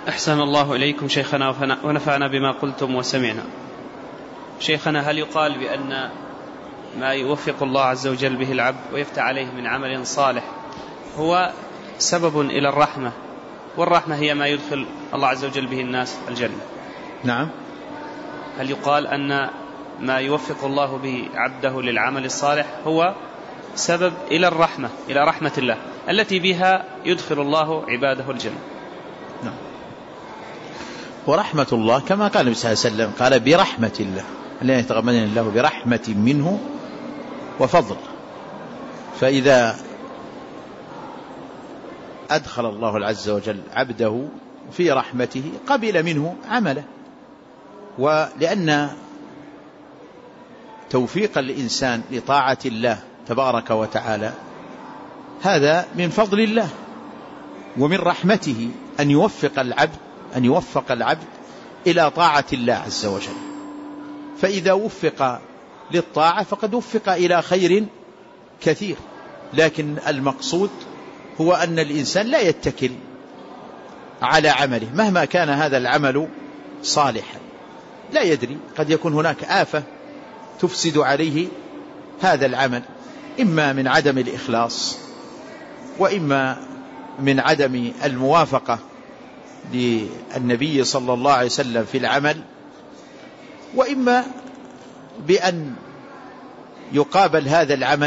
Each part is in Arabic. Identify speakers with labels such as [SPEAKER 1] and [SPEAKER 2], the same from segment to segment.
[SPEAKER 1] أحسن الله إليكم شيخنا ونفعنا بما قلتم وسمعنا. شيخنا، هل يقال بأن ما يوفق الله عز وجل به العبد ويفتح عليه من عمل صالح هو سبب إلى الرحمة، والرحمة هي ما يدخل الله عز وجل به الناس الجنة؟
[SPEAKER 2] نعم.
[SPEAKER 1] هل يقال أن ما يوفق الله به عبده للعمل الصالح هو سبب إلى الرحمة، إلى رحمة الله التي بها يدخل الله عباده الجنة؟
[SPEAKER 2] نعم. ورحمة الله كما قال النبي صلى الله عليه وسلم، قال برحمة الله، الذين يتغمدني الله برحمة منه وفضل. فإذا أدخل الله عز وجل عبده في رحمته قبل منه عمله، ولأن توفيق الإنسان لطاعة الله تبارك وتعالى هذا من فضل الله ومن رحمته أن يوفق العبد إلى طاعة الله عز وجل. فإذا وفق للطاعة فقد وفق إلى خير كثير، لكن المقصود هو أن الإنسان لا يتكل على عمله مهما كان هذا العمل صالحا، لا يدري، قد يكون هناك آفة تفسد عليه هذا العمل، إما من عدم الإخلاص، وإما من عدم الموافقة للنبي صلى الله عليه وسلم في العمل، وإما بأن يقابل هذا العمل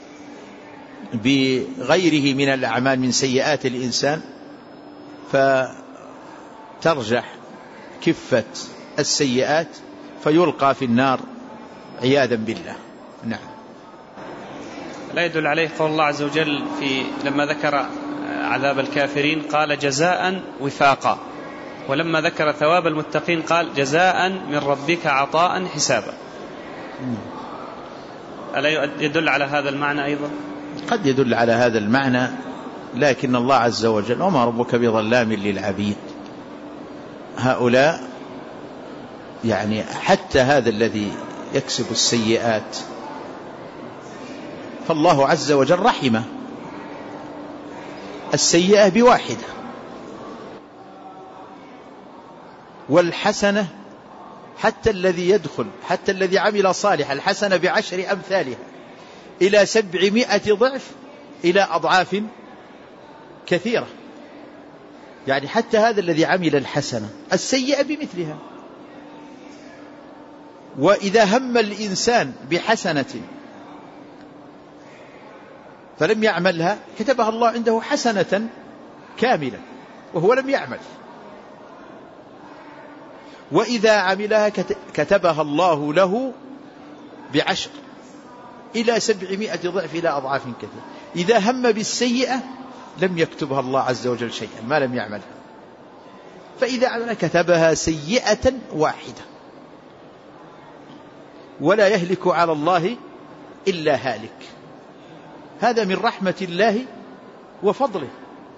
[SPEAKER 2] بغيره من الأعمال من سيئات الإنسان، فترجح كفة السيئات فيلقى في النار عياذا بالله. نعم.
[SPEAKER 1] لا يدل عليه قول الله عز وجل لما ذكر عذاب الكافرين قال جزاء وفاقا، ولما ذكر ثواب المتقين قال جزاء من ربك عطاء حسابا. ألا يدل على هذا المعنى أيضا؟
[SPEAKER 2] قد يدل على هذا المعنى، لكن الله عز وجل وما ربك بظلام للعبيد، هؤلاء يعني حتى هذا الذي يكسب السيئات فالله عز وجل رحمه، السيئة بواحدة، والحسنة حتى الذي يدخل، حتى الذي عمل صالح، الحسنة ب10 أمثالها إلى 700 ضعف إلى أضعاف كثيرة. يعني حتى هذا الذي عمل الحسنة السيئة بمثلها. وإذا هم الإنسان بحسنة فلم يعملها كتبها الله عنده حسنة كاملة وهو لم يعمل، وإذا عملها كتبها الله له ب10 إلى 700 ضعف إلى أضعاف كثيرة. إذا هم بالسيئة لم يكتبها الله عز وجل شيئا ما لم يعملها، فإذا عملها كتبها سيئة واحدة. ولا يهلك على الله إلا هالك. هذا من رحمة الله وفضله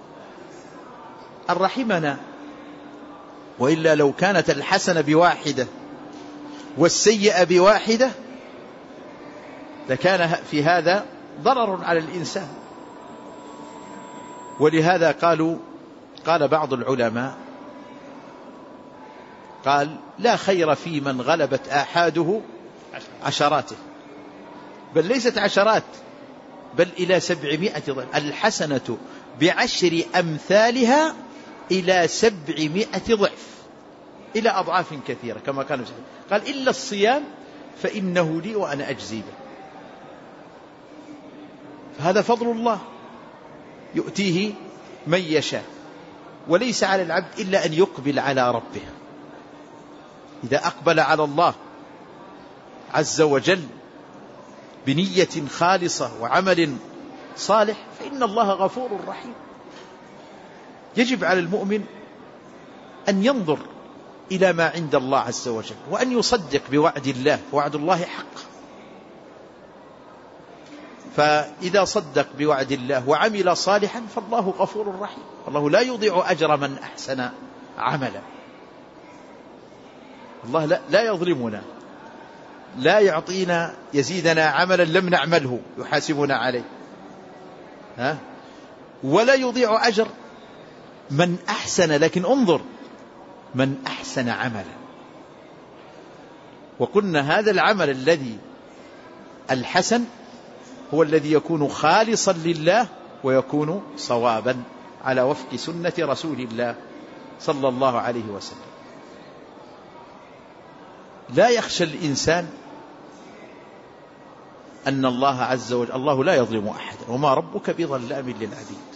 [SPEAKER 2] الرحمنا، وإلا لو كانت الحسنة ب1 والسيئة ب1 لكان في هذا ضرر على الإنسان. ولهذا قال بعض العلماء قال لا خير في من غلبت آحاده عشراته، بل ليست عشرات بل إلى 700 ضعف، الحسنة ب10 أمثالها إلى 700 ضعف إلى أضعاف كثيرة كما كان قال إلا الصيام فإنه لي وأنا أجزي به. هذا فضل الله يؤتيه من يشاء، وليس على العبد إلا أن يقبل على ربه. إذا أقبل على الله عز وجل بنية خالصة وعمل صالح فإن الله غفور رحيم. يجب على المؤمن أن ينظر إلى ما عند الله عز وجل، وأن يصدق بوعد الله، وعد الله حق. فإذا صدق بوعد الله وعمل صالحا فالله غفور رحيم. الله لا يضيع أجر من أحسن عملا. الله لا يظلمنا، لا يعطينا يزيدنا عملا لم نعمله يحاسبنا عليه، ولا يضيع أجر من أحسن. لكن انظر من أحسن عملا. وقلنا هذا العمل الذي الحسن هو الذي يكون خالصا لله ويكون صوابا على وفق سنة رسول الله صلى الله عليه وسلم. لا يخشى الإنسان أن الله عز وجل، الله لا يظلم أحدا وما ربك بظلام للعبيد،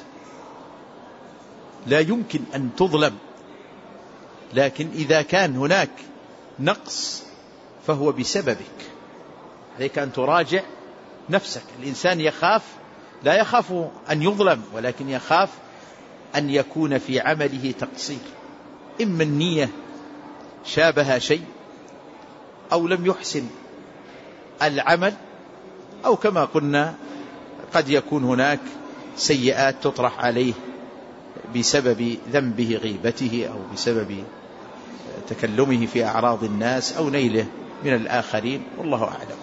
[SPEAKER 2] لا يمكن أن تظلم، لكن إذا كان هناك نقص فهو بسببك، عليك أن تراجع نفسك. الإنسان يخاف، لا يخاف أن يظلم، ولكن يخاف أن يكون في عمله تقصير، إما النية شابه شيء، أو لم يحسن العمل، أو كما قلنا قد يكون هناك سيئات تطرح عليه بسبب ذنبه غيبته، أو بسبب تكلمه في أعراض الناس، أو نيله من الآخرين، والله أعلم.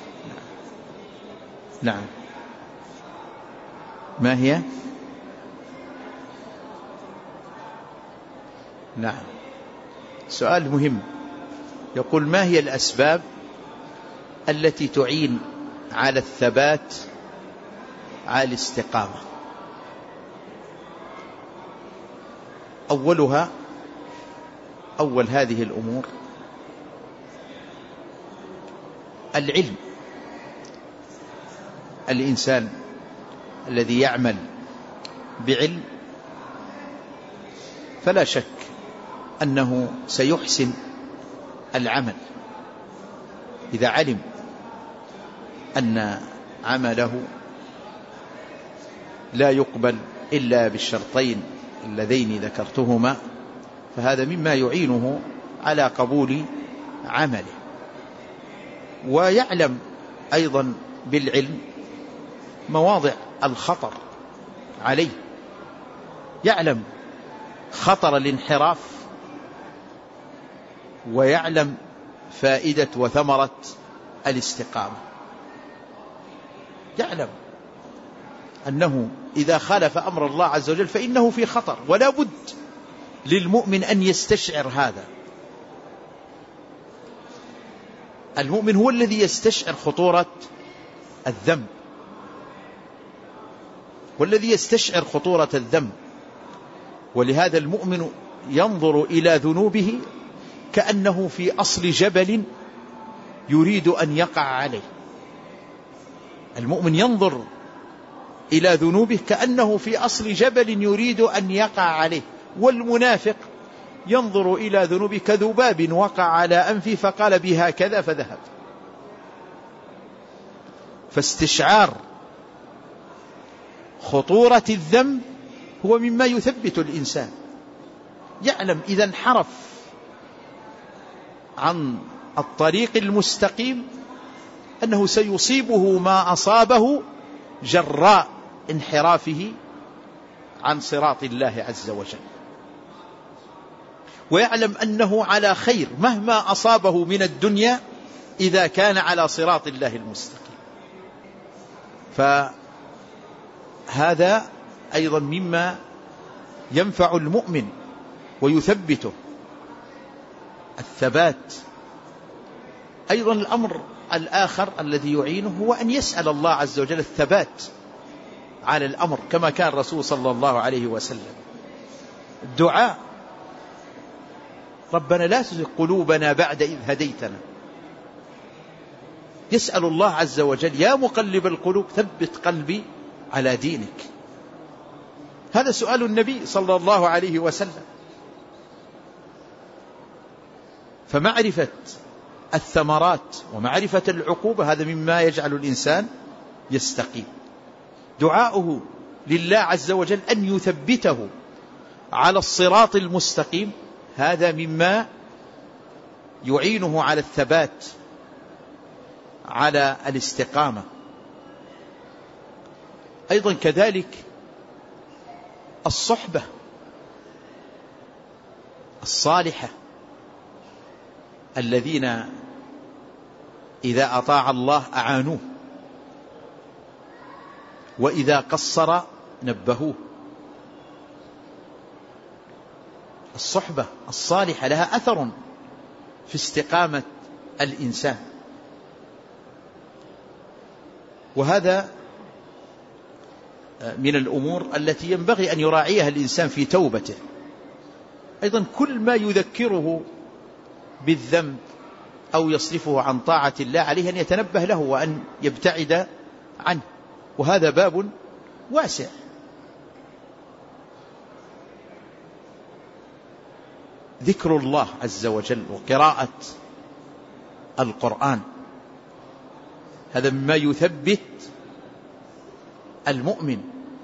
[SPEAKER 2] نعم. ما هي؟ نعم، سؤال مهم. يقول: ما هي الأسباب التي تعين على الثبات على الاستقامة؟ أول هذه الأمور العلم. الإنسان الذي يعمل بعلم فلا شك أنه سيحسن العمل إذا علم أن عمله لا يقبل إلا بالشرطين اللذين ذكرتهما، فهذا مما يعينه على قبول عمله. ويعلم أيضا بالعلم مواضع الخطر عليه، يعلم خطر الانحراف، ويعلم فائدة وثمرة الاستقامة. يعلم أنه إذا خالف أمر الله عز وجل فإنه في خطر، ولا بد للمؤمن أن يستشعر هذا. المؤمن هو الذي يستشعر خطورة الذنب، والذي يستشعر خطورة الذنب، ولهذا المؤمن ينظر إلى ذنوبه كأنه في أصل جبل يريد أن يقع عليه. المؤمن ينظر إلى ذنوبه كأنه في أصل جبل يريد أن يقع عليه. والمنافق ينظر إلى ذنوبه كذباب وقع على أنفه فقال بها كذا فذهب. فاستشعار خطورة الذنب هو مما يثبت الإنسان. يعلم إذا انحرف عن الطريق المستقيم أنه سيصيبه ما أصابه جراء انحرافه عن صراط الله عز وجل. ويعلم أنه على خير مهما أصابه من الدنيا إذا كان على صراط الله المستقيم. فهذا أيضا مما ينفع المؤمن ويثبته، الثبات. أيضا الأمر الآخر الذي يعينه هو أن يسأل الله عز وجل الثبات على الأمر، كما كان الرسول صلى الله عليه وسلم الدعاء: ربنا لا تزغ قلوبنا بعد إذ هديتنا. يسأل الله عز وجل: يا مقلب القلوب ثبت قلبي على دينك. هذا سؤال النبي صلى الله عليه وسلم. فمعرفة الثمرات ومعرفة العقوبة هذا مما يجعل الإنسان يستقيم. دعاؤه لله عز وجل أن يثبته على الصراط المستقيم هذا مما يعينه على الثبات على الاستقامة. أيضا كذلك الصحبة الصالحة، الذين إذا أطاع الله أعانوه، وإذا قصر نبهوه. الصحبة الصالحة لها أثر في استقامة الإنسان، وهذا من الأمور التي ينبغي أن يراعيها الإنسان في توبته. أيضا كل ما يذكره بالذنب أو يصرفه عن طاعة الله عليه أن يتنبه له وأن يبتعد عنه، وهذا باب واسع. ذكر الله عز وجل وقراءة القرآن هذا مما يثبت المؤمن.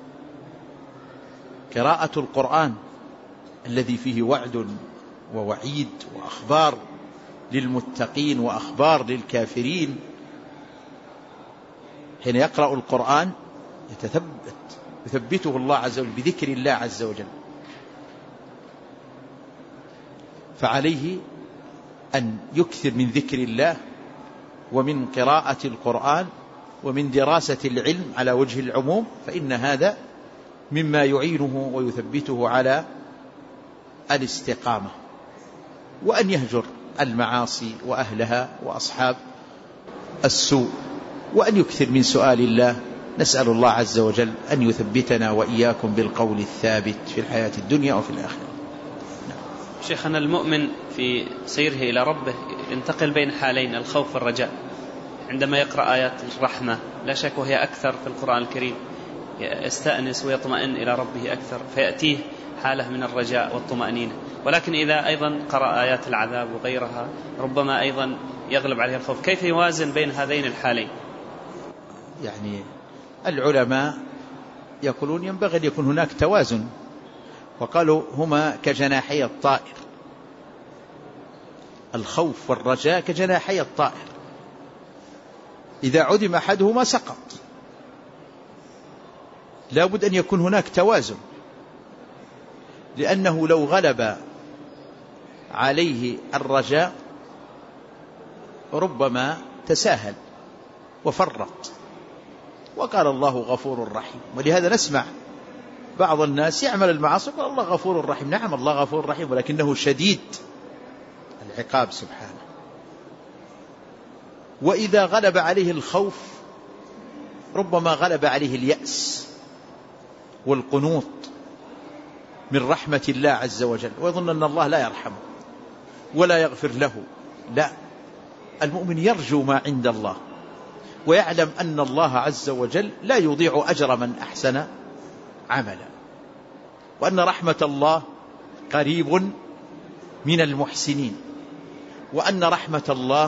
[SPEAKER 2] قراءة القرآن الذي فيه وعد ووعيد وأخبار للمتقين وأخبار للكافرين، حين يقرأ القرآن يثبته الله عز وجل بذكر الله عز وجل. فعليه أن يكثر من ذكر الله ومن قراءة القرآن ومن دراسة العلم على وجه العموم، فإن هذا مما يعينه ويثبته على الاستقامة، وأن يهجر المعاصي وأهلها وأصحاب السوء، وأن يكثر من سؤال الله. نسأل الله عز وجل أن يثبتنا وإياكم بالقول الثابت في الحياة الدنيا وفي الآخرة.
[SPEAKER 1] شيخنا، المؤمن في سيره إلى ربه ينتقل بين حالين، الخوف والرجاء. عندما يقرأ آيات الرحمة لا شك وهي أكثر في القرآن الكريم يستأنس ويطمئن إلى ربه أكثر، فيأتيه حالة من الرجاء والطمأنينة. ولكن إذا أيضا قرأ آيات العذاب وغيرها ربما أيضا يغلب عليه الخوف. كيف يوازن بين هذين الحالين؟
[SPEAKER 2] يعني العلماء يقولون ينبغي أن يكون هناك توازن، وقالوا هما كجناحي الطائر، الخوف والرجاء كجناحي الطائر، إذا عدم أحدهما سقط. لا بد أن يكون هناك توازن، لأنه لو غلب عليه الرجاء ربما تساهل وفرط. وقال الله غفور رحيم، ولهذا نسمع بعض الناس يعمل المعاصي قال الله غفور رحيم. نعم الله غفور رحيم، ولكنه شديد العقاب سبحانه. وإذا غلب عليه الخوف ربما غلب عليه اليأس والقنوط من رحمة الله عز وجل، ويظن أن الله لا يرحمه ولا يغفر له. لا، المؤمن يرجو ما عند الله، ويعلم أن الله عز وجل لا يضيع أجر من أحسن عملا، وأن رحمة الله قريب من المحسنين، وأن رحمة الله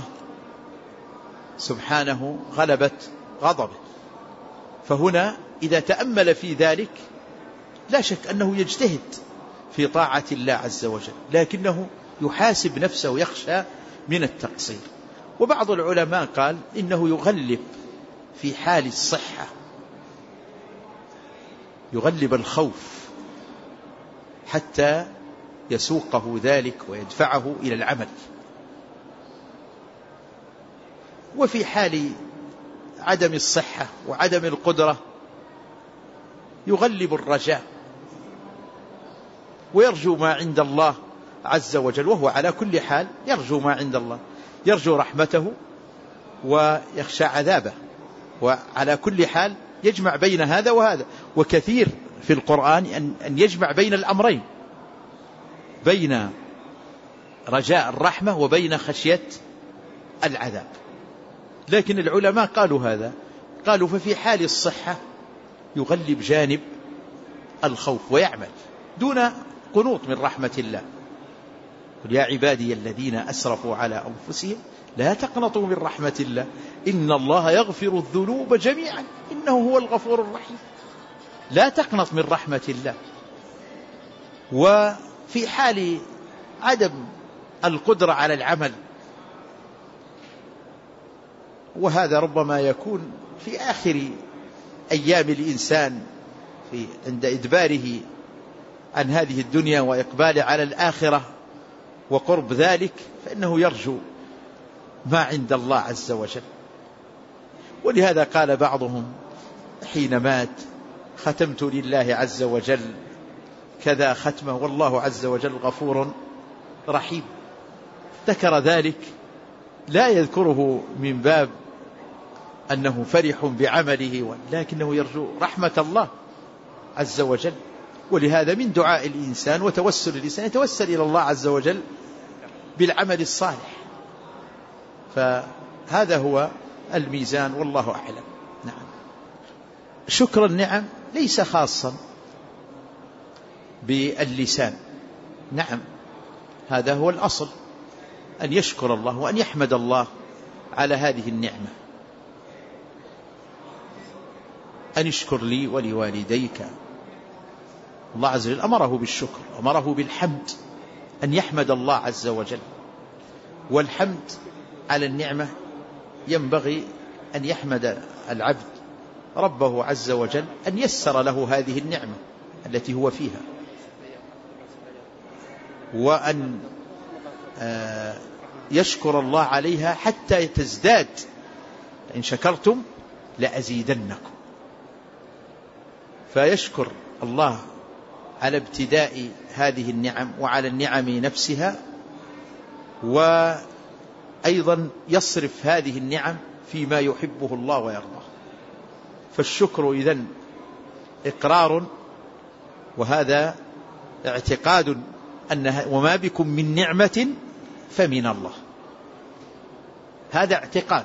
[SPEAKER 2] سبحانه غلبت غضبه. فهنا إذا تأمل في ذلك لا شك أنه يجتهد في طاعة الله عز وجل، لكنه يحاسب نفسه ويخشى من التقصير. وبعض العلماء قال إنه يغلب في حال الصحة، يغلب الخوف حتى يسوقه ذلك ويدفعه إلى العمل. وفي حال عدم الصحة وعدم القدرة يغلب الرجاء ويرجو ما عند الله عز وجل، وهو على كل حال يرجو ما عند الله، يرجو رحمته ويخشى عذابه، وعلى كل حال يجمع بين هذا وهذا. وكثير في القرآن أن يجمع بين الأمرين، بين رجاء الرحمة وبين خشية العذاب. لكن العلماء قالوا هذا، قالوا ففي حال الصحة يغلب جانب الخوف ويعمل دون قنوط من رحمة الله. قل يا عبادي الذين أسرفوا على أنفسهم لا تقنطوا من رحمة الله إن الله يغفر الذنوب جميعا إنه هو الغفور الرحيم. لا تقنط من رحمة الله. وفي حال عدم القدرة على العمل، وهذا ربما يكون في آخر أيام الإنسان عند إدباره عن هذه الدنيا وإقبال على الآخرة وقرب ذلك، فإنه يرجو ما عند الله عز وجل. ولهذا قال بعضهم حين مات ختمت لله عز وجل كذا ختمة، والله عز وجل غفور رحيم. ذكر ذلك لا يذكره من باب أنه فرح بعمله، لكنه يرجو رحمة الله عز وجل. ولهذا من دعاء الإنسان وتوسل الإنسان يتوسل إلى الله عز وجل بالعمل الصالح. فهذا هو الميزان، والله أعلم. نعم. شكر النعم ليس خاصا باللسان، نعم، هذا هو الأصل، أن يشكر الله وأن يحمد الله على هذه النعمة. أن اشكر لي ولوالديك، الله عز وجل أمره بالشكر، أمره بالحمد، أن يحمد الله عز وجل. والحمد على النعمة ينبغي أن يحمد العبد ربه عز وجل أن يسر له هذه النعمة التي هو فيها، وأن يشكر الله عليها حتى تزداد. إن شكرتم لأزيدنكم. فيشكر الله على ابتداء هذه النعم وعلى النعم نفسها، وأيضا يصرف هذه النعم فيما يحبه الله ويرضاه. فالشكر إذن إقرار، وهذا اعتقاد أن وما بكم من نعمة فمن الله. هذا اعتقاد،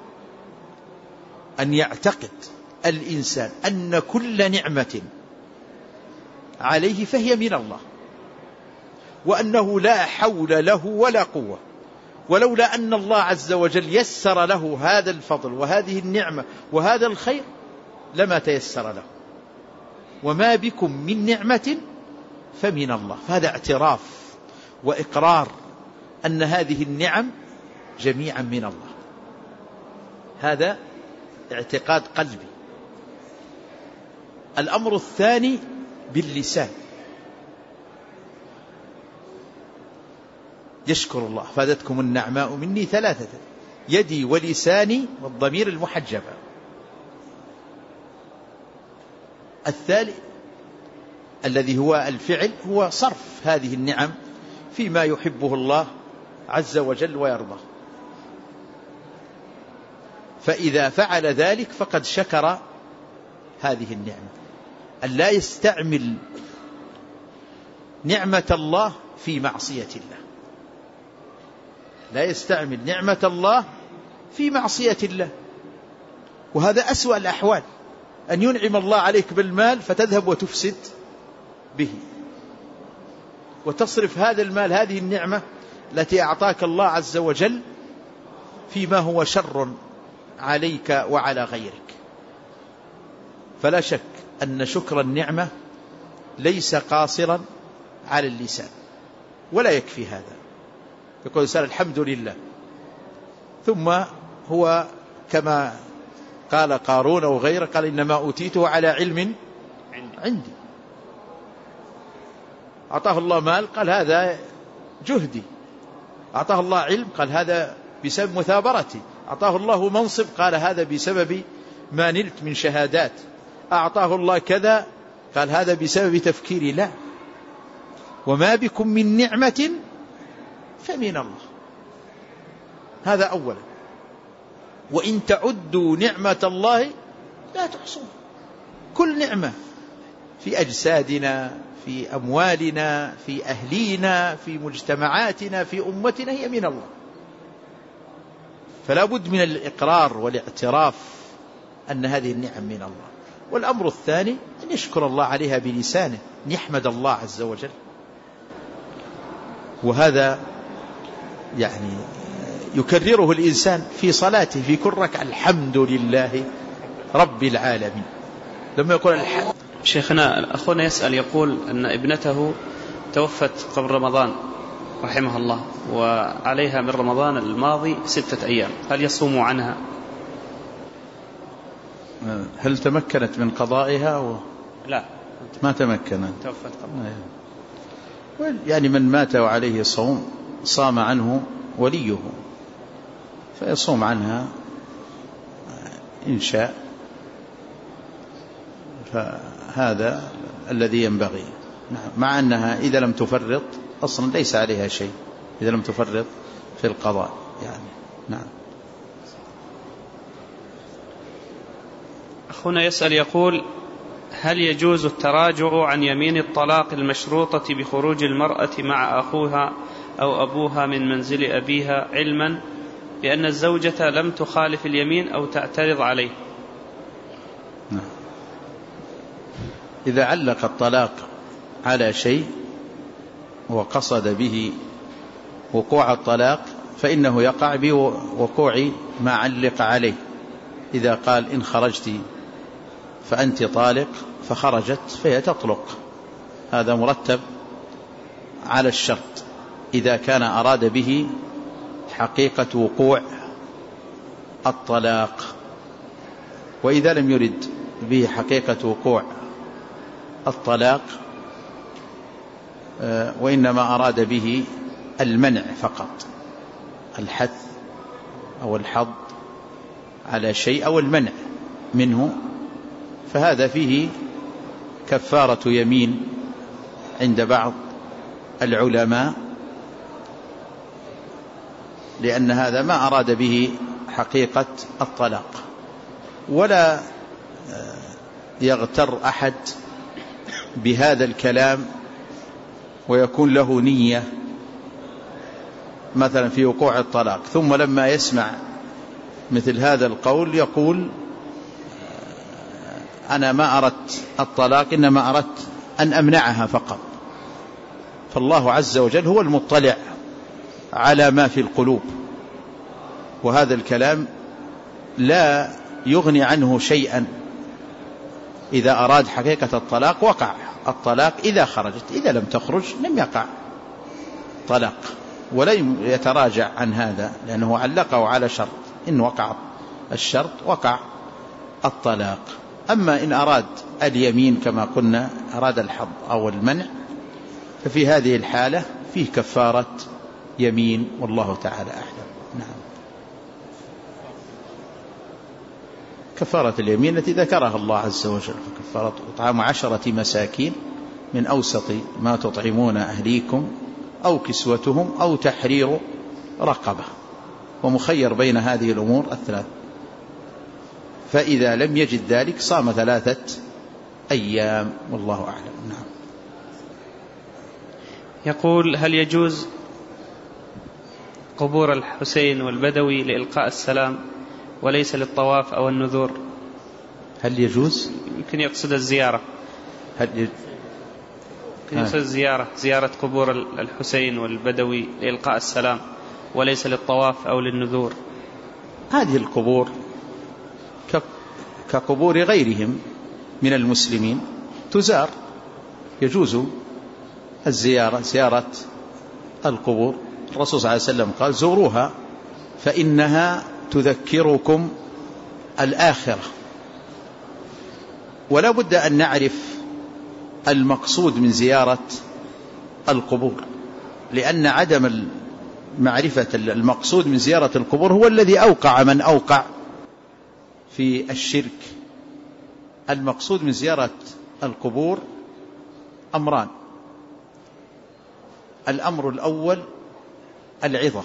[SPEAKER 2] أن يعتقد الإنسان أن كل نعمة عليه فهي من الله، وأنه لا حول له ولا قوة، ولولا أن الله عز وجل يسر له هذا الفضل وهذه النعمة وهذا الخير لما تيسر له. وما بكم من نعمة فمن الله. فهذا اعتراف وإقرار أن هذه النعم جميعا من الله. هذا اعتقاد قلبي. الأمر الثاني باللسان، يشكر الله. فادتكم النعماء مني ثلاثة: يدي ولساني والضمير المحجبة. الثالث الذي هو الفعل هو صرف هذه النعم فيما يحبه الله عز وجل ويرضاه. فإذا فعل ذلك فقد شكر هذه النعمة. أن لا يستعمل نعمة الله في معصية الله، لا يستعمل نعمة الله في معصية الله. وهذا أسوأ الأحوال، أن ينعم الله عليك بالمال فتذهب وتفسد به، وتصرف هذا المال، هذه النعمة التي أعطاك الله عز وجل، فيما هو شر عليك وعلى غيرك. فلا شك أن شكر النعمة ليس قاصرا على اللسان، ولا يكفي هذا. يقول الإنسان الحمد لله، ثم هو كما قال قارون وغيره، قال إنما أوتيته على علم عندي. أعطاه الله مال، قال هذا جهدي. أعطاه الله علم، قال هذا بسبب مثابرتي. أعطاه الله منصب، قال هذا بسبب ما نلت من شهادات. أعطاه الله كذا، قال هذا بسبب تفكيري. لا، وما بكم من نعمة فمن الله. هذا أولا. وإن تعدوا نعمة الله لا تحصوها. كل نعمة في أجسادنا، في أموالنا، في أهلينا، في مجتمعاتنا، في أمتنا هي من الله. فلا بد من الإقرار والاعتراف أن هذه النعم من الله. والأمر الثاني أن يشكر الله عليها بلسانه، أن يحمد الله عز وجل. وهذا يعني يكرره الإنسان في صلاته في كل ركعة: الحمد لله رب العالمين. لما يقول الحمد.
[SPEAKER 1] شيخنا، أخونا يسأل، يقول أن ابنته توفت قبل رمضان رحمها الله، وعليها من رمضان الماضي 6 أيام، هل يصوم عنها؟
[SPEAKER 2] هل تمكنت من قضائها
[SPEAKER 1] لا،
[SPEAKER 2] ما تمكنت،
[SPEAKER 1] توفت قبل.
[SPEAKER 2] يعني من مات وعليه صوم صام عنه وليه، فيصوم عنها إن شاء. فهذا الذي ينبغي. نعم. مع أنها إذا لم تفرط أصلا ليس عليها شيء، إذا لم تفرط في القضاء يعني. نعم.
[SPEAKER 1] أخونا يسأل يقول: هل يجوز التراجع عن يمين الطلاق المشروطة بخروج المرأة مع أخوها أو أبوها من منزل أبيها، علما بأن الزوجة لم تخالف اليمين أو تعترض عليه؟
[SPEAKER 2] نعم. إذا علق الطلاق على شيء وقصد به وقوع الطلاق فإنه يقع بوقوع ما علق عليه. إذا قال إن خرجت فأنت طالق فخرجت فهي تطلق، هذا مرتب على الشرط إذا كان أراد به حقيقة وقوع الطلاق. وإذا لم يرد به حقيقة وقوع الطلاق وإنما أراد به المنع فقط، الحث أو الحض على شيء أو المنع منه، فهذا فيه كفارة يمين عند بعض العلماء، لأن هذا ما أراد به حقيقة الطلاق. ولا يغتر أحد بهذا الكلام ويكون له نية مثلا في وقوع الطلاق، ثم لما يسمع مثل هذا القول يقول أنا ما أردت الطلاق، إنما أردت أن أمنعها فقط. فالله عز وجل هو المطلع على ما في القلوب، وهذا الكلام لا يغني عنه شيئا. إذا أراد حقيقة الطلاق وقع الطلاق إذا خرجت، إذا لم تخرج لم يقع طلاق، ولا يتراجع عن هذا لأنه علقه على شرط، إن وقع الشرط وقع الطلاق. أما إن أراد اليمين كما قلنا، أراد الحظ أو المنع، ففي هذه الحالة فيه كفارة يمين، والله تعالى أعلم. نعم. كفارة اليمين التي ذكرها الله عز وجل، فكفارة إطعام 10 مساكين من أوسط ما تطعمون أهليكم أو كسوتهم أو تحرير رقبة، ومخير بين هذه الأمور الثلاث. فإذا لم يجد ذلك صام 3 أيام، والله أعلم. نعم.
[SPEAKER 1] يقول: هل يجوز قبور الحسين والبدوي لإلقاء السلام وليس للطواف أو النذور؟
[SPEAKER 2] هل يجوز؟
[SPEAKER 1] يمكن يقصد الزيارة. يقصد زيارة قبور الحسين والبدوي لإلقاء السلام وليس للطواف أو للنذور.
[SPEAKER 2] هذه القبور كقبور غيرهم من المسلمين تزار، يجوز الزيارة، زيارة القبور. الرسول صلى الله عليه وسلم قال: زوروها فإنها تذكركم الآخرة. ولا بد أن نعرف المقصود من زيارة القبور، لأن عدم معرفة المقصود من زيارة القبور هو الذي أوقع من أوقع في الشرك. المقصود من زيارة القبور أمران: الأمر الأول العظة،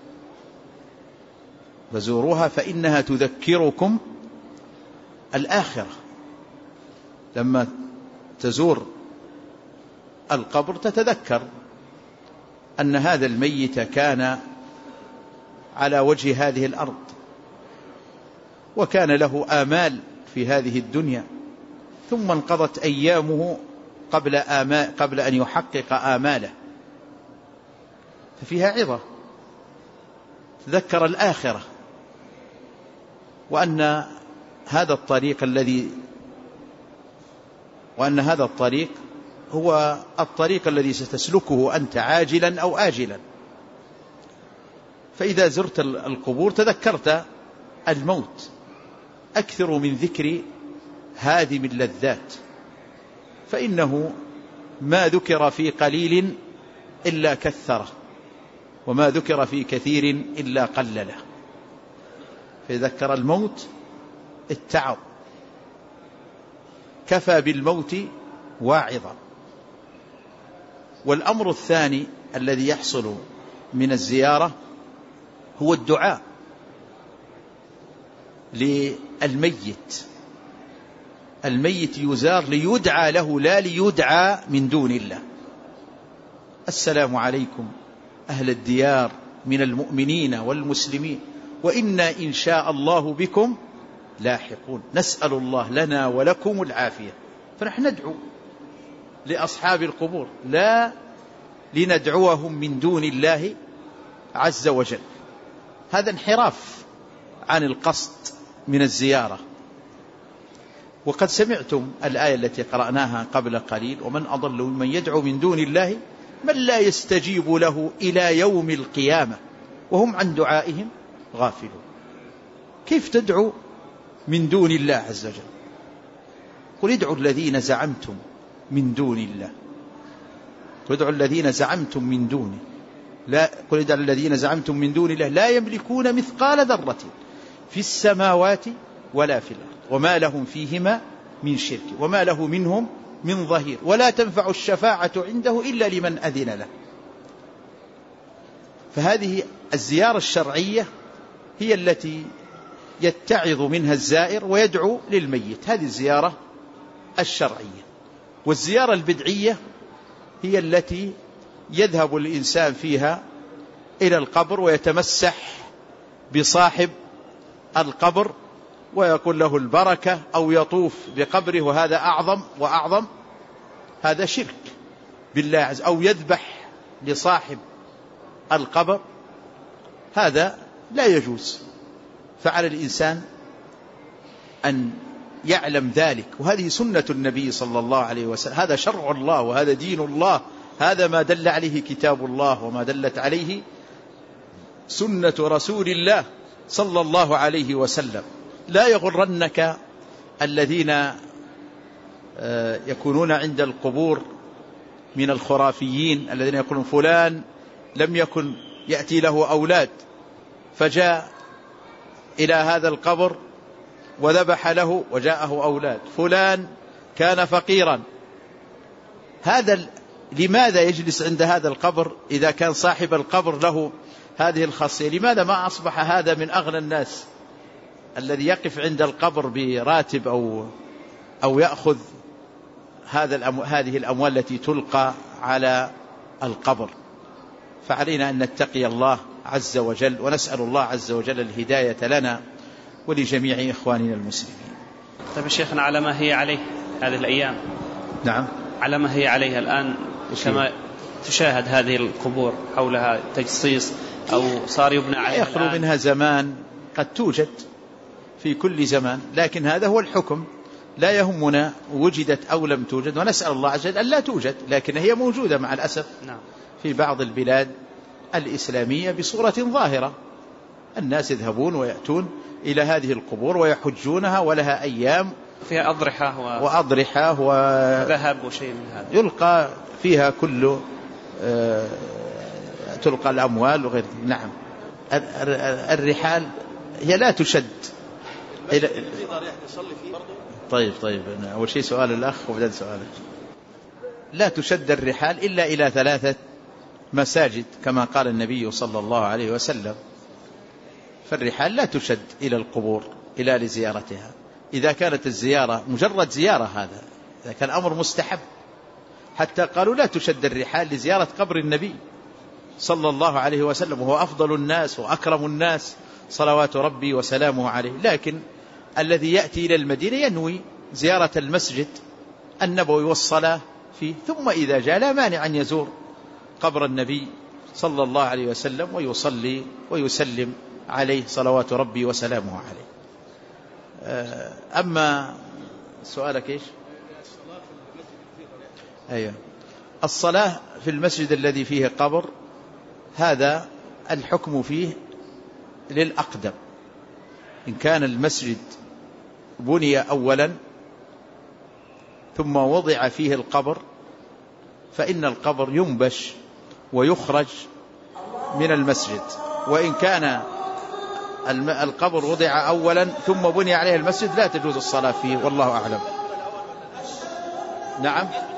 [SPEAKER 2] فزوروها فإنها تذكركم الآخرة. لما تزور القبر تتذكر أن هذا الميت كان على وجه هذه الأرض وكان له آمال في هذه الدنيا، ثم انقضت أيامه قبل أن يحقق آماله، ففيها عظة، تذكر الآخرة، وأن هذا الطريق هو الطريق الذي ستسلكه أنت عاجلا أو آجلا. فإذا زرت القبور تذكرت الموت، أكثر من ذكر هادم اللذات، فإنه ما ذكر في قليل إلا كثره، وما ذكر في كثير إلا قلله. فذكر الموت اتعظ، كفى بالموت واعظا. والأمر الثاني الذي يحصل من الزيارة هو الدعاء للميت. الميت يزار ليدعى له لا ليدعى من دون الله. السلام عليكم أهل الديار من المؤمنين والمسلمين وإنا إن شاء الله بكم لاحقون، نسأل الله لنا ولكم العافية. فنحن ندعو لأصحاب القبور لا لندعوهم من دون الله عز وجل. هذا انحراف عن القصد من الزيارة. وقد سمعتم الآية التي قرأناها قبل قليل: ومن أضل ممن يدعو من دون الله من لا يستجيب له إلى يوم القيامة وهم عن دعائهم غافلون. كيف تدعو من دون الله عز وجل؟ قل ادعوا الذين زعمتم من دون الله، قل ادعوا الذين زعمتم من دونه، لا، قل ادعوا الذين زعمتم من دون الله لا يملكون مثقال ذرة في السماوات ولا في الأرض وما لهم فيهما من شرك وما له منهم من ظهير ولا تنفع الشفاعة عنده إلا لمن أذن له. فهذه الزيارة الشرعية هي التي يتعظ منها الزائر ويدعو للميت، هذه الزيارة الشرعية. والزيارة البدعية هي التي يذهب الإنسان فيها إلى القبر ويتمسح بصاحب القبر ويقول له البركة أو يطوف بقبره، وهذا أعظم وأعظم، هذا شرك بالله عز، أو يذبح لصاحب القبر، هذا لا يجوز. فعلى الإنسان أن يعلم ذلك، وهذه سنة النبي صلى الله عليه وسلم، هذا شرع الله وهذا دين الله، هذا ما دل عليه كتاب الله وما دلت عليه سنة رسول الله صلى الله عليه وسلم. لا يغرنك الذين يكونون عند القبور من الخرافيين الذين يقولون فلان لم يكن يأتي له أولاد فجاء إلى هذا القبر وذبح له وجاءه أولاد، فلان كان فقيرا. هذا لماذا يجلس عند هذا القبر إذا كان صاحب القبر له هذه الخاصية؟ لماذا ما أصبح هذا من أغنى الناس الذي يقف عند القبر براتب أو يأخذ هذه الأموال التي تلقى على القبر؟ فعلينا أن نتقي الله عز وجل، ونسأل الله عز وجل الهداية لنا ولجميع إخواننا المسلمين.
[SPEAKER 1] طيب شيخنا، على ما هي عليه هذه الأيام؟
[SPEAKER 2] نعم،
[SPEAKER 1] على ما هي عليه الآن كما تشاهد هذه القبور حولها تجصيص أو صار يبنى عليها،
[SPEAKER 2] يخلو منها زمان، قد توجد في كل زمان، لكن هذا هو الحكم، لا يهمنا وجدت أو لم توجد، ونسأل الله عز وجل أن لا توجد، لكن هي موجودة مع الأسف في بعض البلاد الإسلامية بصورة ظاهرة. الناس يذهبون ويأتون إلى هذه القبور ويحجونها، ولها أيام
[SPEAKER 1] فيها أضرحة
[SPEAKER 2] وأضرحة
[SPEAKER 1] وذهب وشيء من هذا،
[SPEAKER 2] يلقى فيها كل تلقى الأموال وغير. نعم، الرحال هي لا تشد طيب أول شيء سؤال الأخ وبعدين سؤالك. لا تشد الرحال إلا إلى 3 مساجد كما قال النبي صلى الله عليه وسلم. فالرحال لا تشد إلى القبور إلى لزيارتها. إذا كانت الزيارة مجرد زيارة، هذا إذا كان أمر مستحب، حتى قالوا لا تشد الرحال لزيارة قبر النبي صلى الله عليه وسلم وهو أفضل الناس وأكرم الناس صلوات ربي وسلامه عليه. لكن الذي يأتي إلى المدينة ينوي زيارة المسجد النبوي والصلاة فيه، ثم إذا جاء لا مانع أن يزور قبر النبي صلى الله عليه وسلم ويصلي ويسلم عليه صلوات ربي وسلامه عليه. أما سؤالك إيش؟ أيوة، الصلاة في المسجد الذي فيه قبر، هذا الحكم فيه للأقدم. إن كان المسجد بني أولا ثم وضع فيه القبر فإن القبر ينبش ويخرج من المسجد. وإن كان القبر وضع أولا ثم بني عليه المسجد لا تجوز الصلاة فيه، والله أعلم. نعم.